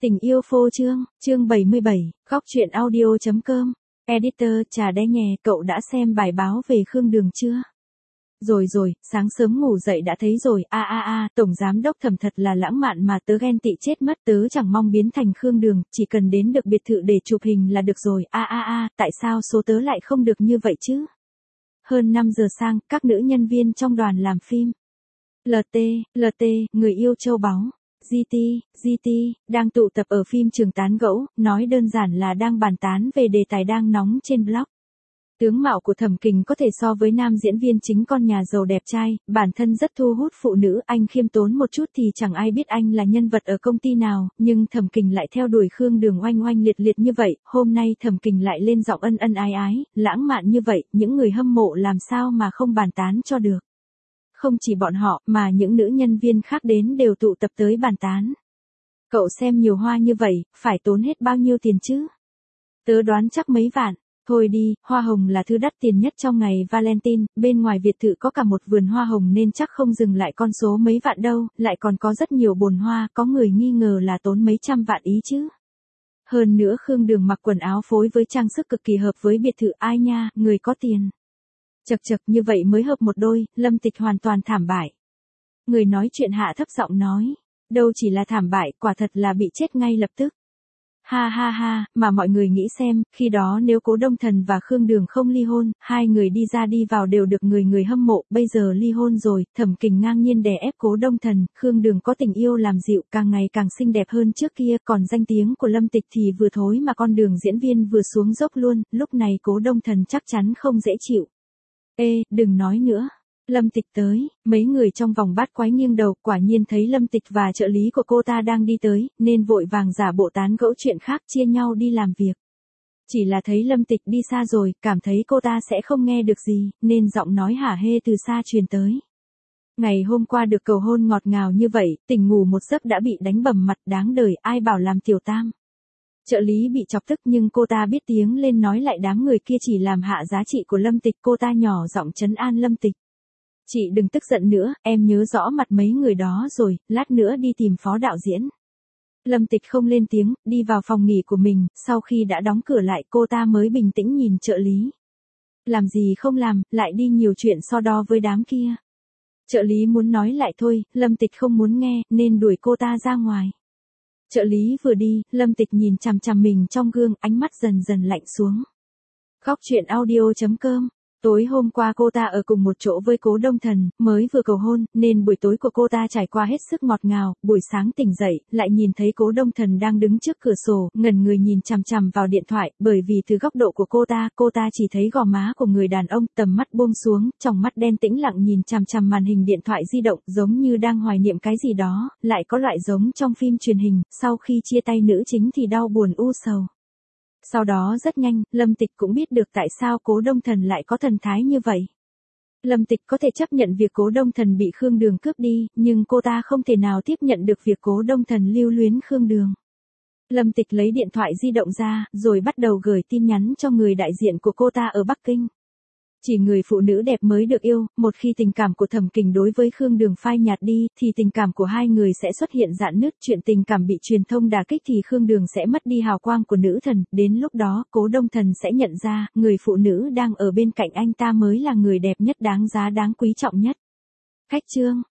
Tình yêu phô trương, chương 77, góc truyện audio.com. Editor, trà đẽ nhè, cậu đã xem bài báo về Khương Đường chưa? Rồi, sáng sớm ngủ dậy đã thấy rồi, Tổng giám đốc Thẩm thật là lãng mạn mà tớ ghen tị chết mất, tớ chẳng mong biến thành Khương Đường, chỉ cần đến được biệt thự để chụp hình là được rồi, tại sao số tớ lại không được như vậy chứ? Hơn 5 giờ sang, các nữ nhân viên trong đoàn làm phim. LT, người yêu châu báu. GT, đang tụ tập ở phim trường tán gẫu, nói đơn giản là đang bàn tán về đề tài đang nóng trên blog. Tướng mạo của Thẩm Kình có thể so với nam diễn viên chính con nhà giàu đẹp trai, bản thân rất thu hút phụ nữ, anh khiêm tốn một chút thì chẳng ai biết anh là nhân vật ở công ty nào, nhưng Thẩm Kình lại theo đuổi Khương Đường oanh oanh liệt liệt như vậy, hôm nay Thẩm Kình lại lên giọng ân ân ái ái, lãng mạn như vậy, những người hâm mộ làm sao mà không bàn tán cho được. Không chỉ bọn họ, mà những nữ nhân viên khác đến đều tụ tập tới bàn tán. Cậu xem nhiều hoa như vậy, phải tốn hết bao nhiêu tiền chứ? Tớ đoán chắc mấy vạn. Thôi đi, hoa hồng là thứ đắt tiền nhất trong ngày Valentine, bên ngoài biệt thự có cả một vườn hoa hồng nên chắc không dừng lại con số mấy vạn đâu, lại còn có rất nhiều bồn hoa, có người nghi ngờ là tốn mấy trăm vạn ý chứ. Hơn nữa Khương Đường mặc quần áo phối với trang sức cực kỳ hợp với biệt thự, ai nha, người có tiền. Chật như vậy mới hợp một đôi, Lâm Tịch hoàn toàn thảm bại. Người nói chuyện hạ thấp giọng nói, đâu chỉ là thảm bại, quả thật là bị chết ngay lập tức. Ha, mà mọi người nghĩ xem, khi đó nếu Cố Đông Thần và Khương Đường không ly hôn, hai người đi ra đi vào đều được người hâm mộ, bây giờ ly hôn rồi, Thẩm Kình ngang nhiên đè ép Cố Đông Thần, Khương Đường có tình yêu làm dịu, càng ngày càng xinh đẹp hơn trước kia, còn danh tiếng của Lâm Tịch thì vừa thối mà con đường diễn viên vừa xuống dốc luôn, lúc này Cố Đông Thần chắc chắn không dễ chịu. Ê, đừng nói nữa. Lâm Tịch tới, mấy người trong vòng bát quái nghiêng đầu, quả nhiên thấy Lâm Tịch và trợ lý của cô ta đang đi tới, nên vội vàng giả bộ tán gẫu chuyện khác, chia nhau đi làm việc. Chỉ là thấy Lâm Tịch đi xa rồi, cảm thấy cô ta sẽ không nghe được gì, nên giọng nói hả hê từ xa truyền tới. Ngày hôm qua được cầu hôn ngọt ngào như vậy, tỉnh ngủ một giấc đã bị đánh bầm mặt, đáng đời, ai bảo làm tiểu tam. Trợ lý bị chọc tức nhưng cô ta biết tiếng lên nói lại đám người kia chỉ làm hạ giá trị của Lâm Tịch, cô ta nhỏ giọng trấn an Lâm Tịch. Chị đừng tức giận nữa, em nhớ rõ mặt mấy người đó rồi, lát nữa đi tìm phó đạo diễn. Lâm Tịch không lên tiếng, đi vào phòng nghỉ của mình, sau khi đã đóng cửa lại cô ta mới bình tĩnh nhìn trợ lý. Làm gì không làm, lại đi nhiều chuyện so đo với đám kia. Trợ lý muốn nói lại thôi, Lâm Tịch không muốn nghe, nên đuổi cô ta ra ngoài. Trợ lý vừa đi, Lâm Tịch nhìn chằm chằm mình trong gương, ánh mắt dần dần lạnh xuống. Góc truyện audio.com. Tối hôm qua cô ta ở cùng một chỗ với Cố Đông Thần, mới vừa cầu hôn, nên buổi tối của cô ta trải qua hết sức ngọt ngào, buổi sáng tỉnh dậy, lại nhìn thấy Cố Đông Thần đang đứng trước cửa sổ, ngẩn người nhìn chằm chằm vào điện thoại, bởi vì từ góc độ của cô ta chỉ thấy gò má của người đàn ông, tầm mắt buông xuống, trong mắt đen tĩnh lặng nhìn chằm chằm màn hình điện thoại di động, giống như đang hoài niệm cái gì đó, lại có loại giống trong phim truyền hình, sau khi chia tay nữ chính thì đau buồn u sầu. Sau đó rất nhanh, Lâm Tịch cũng biết được tại sao Cố Đông Thần lại có thần thái như vậy. Lâm Tịch có thể chấp nhận việc Cố Đông Thần bị Khương Đường cướp đi, nhưng cô ta không thể nào tiếp nhận được việc Cố Đông Thần lưu luyến Khương Đường. Lâm Tịch lấy điện thoại di động ra, rồi bắt đầu gửi tin nhắn cho người đại diện của cô ta ở Bắc Kinh. Chỉ người phụ nữ đẹp mới được yêu, một khi tình cảm của Thẩm Kình đối với Khương Đường phai nhạt đi, thì tình cảm của hai người sẽ xuất hiện rạn nứt, chuyện tình cảm bị truyền thông đả kích thì Khương Đường sẽ mất đi hào quang của nữ thần, đến lúc đó, Cố Đông Thần sẽ nhận ra, người phụ nữ đang ở bên cạnh anh ta mới là người đẹp nhất, đáng giá đáng quý trọng nhất. Cách chương